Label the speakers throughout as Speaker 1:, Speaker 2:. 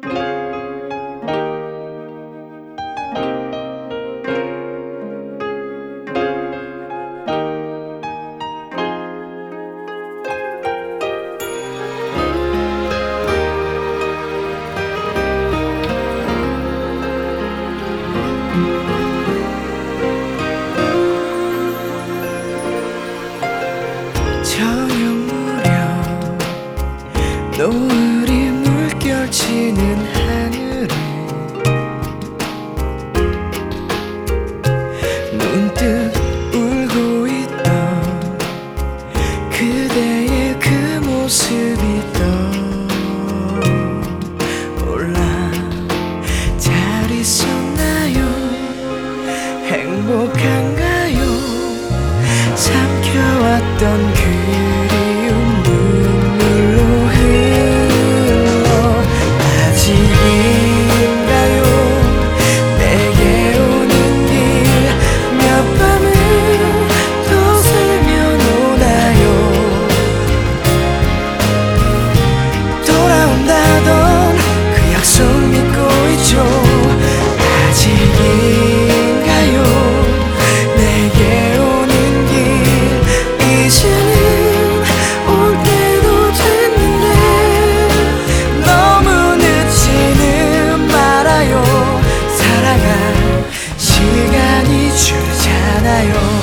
Speaker 1: 저녁 무렵 노을이 물결치는 하늘에 문득 울고 있던 그대의 그 모습이 떠올라. 잘 있었나요? 행복한가요? 삼켜왔던 그리움 눈물로 흘러. 아직인가요? 내게 오는 길 몇 밤을 더 새면 오나요? 돌아온다던 그 약속 믿고 있죠. 아직인가요? 내게 오는 길 이제는 올 때도 됐는데 너무 늦지는 말아요. 사랑할 시간이 주잖아요.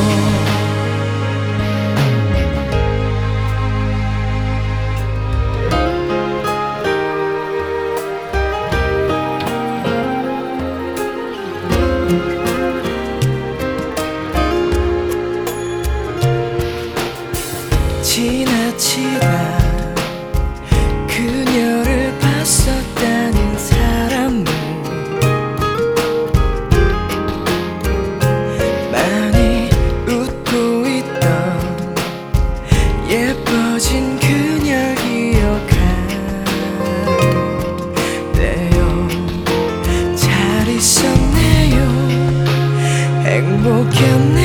Speaker 1: 지나치다 그녀를 봤었다는 사람들 많이 웃고 있던 예뻐진 그녀 기억하네요. 잘 있었네요. 행복했나요?